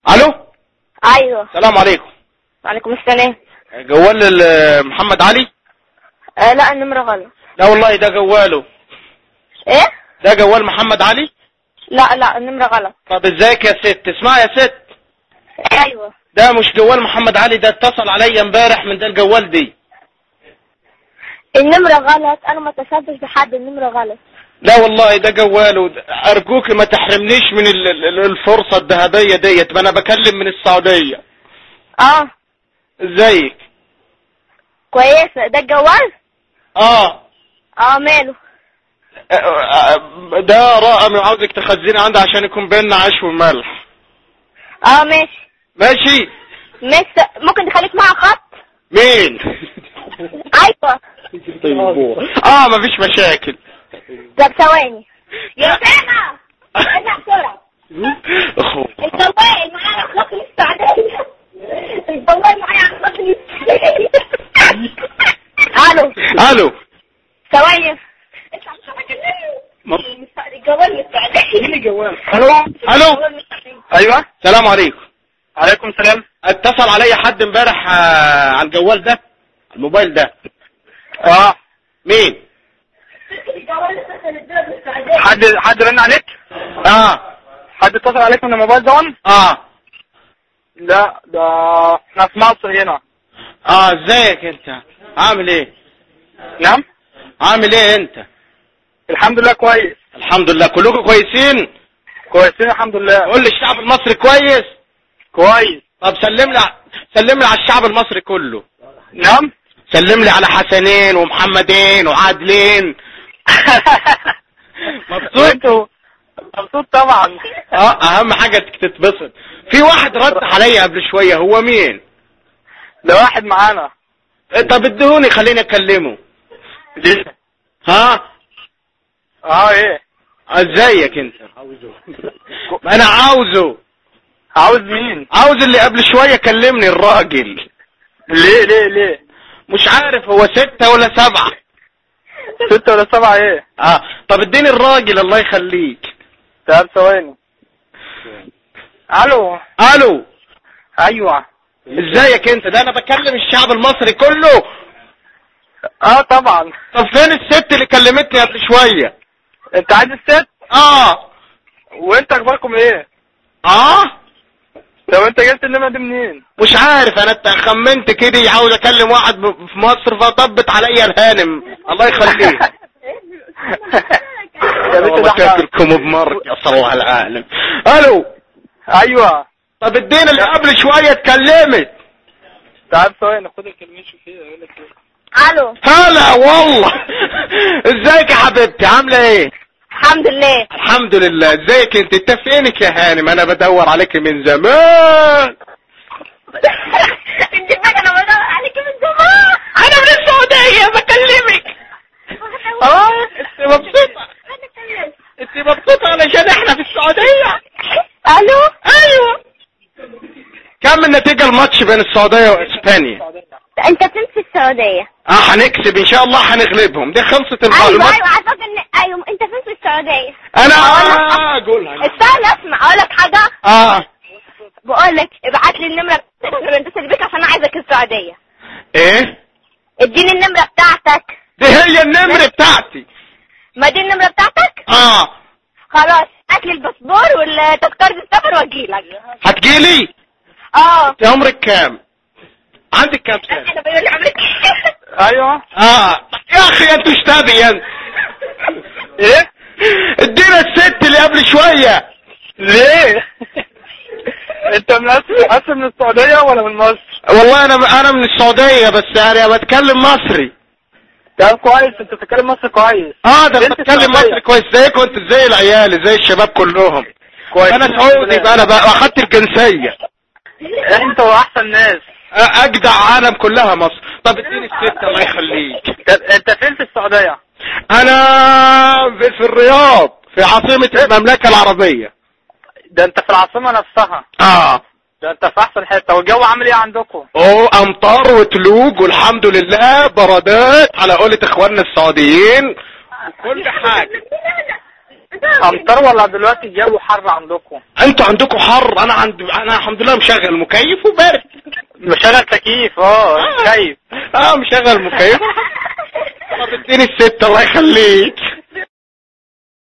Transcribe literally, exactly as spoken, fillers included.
الو. ايوه. السلام عليكم. وعليكم السلام. جوال محمد علي؟ آه لا النمرة غلط. لا والله ده جواله. ايه؟ ده جوال محمد علي؟ لا لا النمرة غلط. طب ازيك يا ست؟ اسمعي يا ست. ايوه. ده مش جوال محمد علي، ده اتصل عليا امبارح من ده الجوال دي. النمرة غلط، انا ما اتصلتش بحد، النمرة غلط. لا والله ده جواله. ارجوك ما تحرمنيش من الفرصة الذهبية ديت، ما انا بكلم من السعودية. اه. ازيك؟ كويسة. ده الجوال؟ اه. اه ماله؟ ده رقم عاوزك تخزيني عندي عشان يكون بيننا عيش وملح. اه ماشي. ماشي. ماشي. ممكن تخليك معها خط؟ مين؟ ايوه. اه مفيش مشاكل. طب ثواني يا سامة، ارجع بسرعة. الجوال معايا على خط السعودية. الجوال معايا على خط السعودية. الو. الو. ثواني. انت مش هتكلمني. الجوال من السعودية. مين الجوال؟ الو. الو. ايوه. السلام عليكم. عليكم السلام. اتصل عليا حد امبارح على الجوال ده، الموبايل ده. اه. مين؟ حد حد رن عليك؟ اه. حد اتصل عليك من الموبايل ده؟ اه. لا ده احنا في مصر هنا. اه ازيك انت؟ عامل ايه؟ نعم. عامل ايه انت؟ الحمد لله كويس. الحمد لله. كلكم كويسين؟ كويسين الحمد لله. قول لي الشعب المصري كويس؟ كويس. طب سلم لي سلم لي على الشعب المصري كله. نعم. سلم لي على حسنين ومحمدين وعادلين. مبسوط؟ مبسوط طبعا. اه اهم حاجة تتبسط. في واحد رد عليا قبل شوية، هو مين؟ ده واحد معانا. طب ادهوني خليني اكلمه. ليه؟ ها؟ اه ايه؟ ازيك انت؟ ما انا عاوزه. عاوز مين؟ عاوز اللي قبل شوية كلمني الراجل. ليه ليه ليه؟ مش عارف هو ستة ولا سبعة. ستة ولا سبعة ايه؟ اه طب اديني الراجل الله يخليك. طب ثواني. الو. الو. ايوه. ازيك انت؟ ده انا بكلم الشعب المصري كله. اه طبعا. طب فين الست اللي كلمتني قبل شوية؟ انت عايز الست؟ اه. وانت اخباركم ايه؟ اه. طب انت جبت النمرة دي منين؟ مش عارف، انا خمنت كده عاوز اكلم واحد في مصر فطبت عليا الهانم الله يخليه. يا بنت تاكلكم بمرك يا صلاح العالم. الو. ايوه. طب ادينا اللي قبل شوية اتكلمت. تعال ثواني خد الكلمين شوف فيها يقول لك ايه. الو. هلا والله. ازيك يا حبيبتي؟ عامله ايه؟ الحمد لله. الحمد لله. ازيك انت؟ انت فينك يا هانم؟ انا بدور عليك من زمان. انت فاكر انا بدور عليك من زمان؟ انا من السعودية بكلمك. اه انت مبسوطة؟ انت مبسوطة علشان احنا في السعودية؟ الو. ايوه. كم النتيجة الماتش بين السعودية واسبانيا؟ انت فين في السعودية؟ اه هنكسب ان شاء الله، هنغلبهم. دي خلصت ايوه المعلومات. ايوه عارفك ان ايوه انت فين في السعودية؟ انا اه قولها. استنى اسمع اقول لك حاجة. اه بقول لك ابعت لي النمرة بتاعتك اتصل بيك عشان عايزك السعودية. ايه؟ اديني النمرة بتاعتك. دي هي النمرة بتاعتي. ما دي النمرة بتاعتك؟ اه خلاص هات لي الباسبور والتذكرة السفر واجيلك. هتجيلي؟ اه. انت عمرك كام؟ عندك كام سنة؟ انا بقول عمرك. ايوه. اه يا اخي انت اشتبي انت. ايه؟ ادينا الست اللي قبل شوية. ليه؟ انت من اصل اصل من السعودية ولا من مصر؟ والله انا انا من السعودية بس يعني بتكلم مصري. طب كويس، انت بتتكلم مصري كويس. اه ده بتكلم مصري كويس زيك وانت زي العيال زي الشباب كلهم. كويس. انا سعودي بقى، انا بقى اخدت الجنسية. انت واحسن ناس. اجدع عالم كلها مصر. طب اديني الست الله يخليك. طب انت فين في السعودية؟ انا في, في الرياض في عاصمة المملكة العربية. ده انت في العاصمة نفسها. اه ده انت في احسن حتة. والجو عامل ايه عندكم؟ اوه امطار وتلوج والحمد لله، برادات على قولة اخواننا السعوديين وكل حاجة. امطار ولا دلوقتي الجو حر عندكم؟ انتوا عندكم حر، انا عند انا الحمد لله مشغل مكيف وبارد. مشغل تكييف. اه كيف. اه مشغل مكيف. طب اديني الست الله يخليك.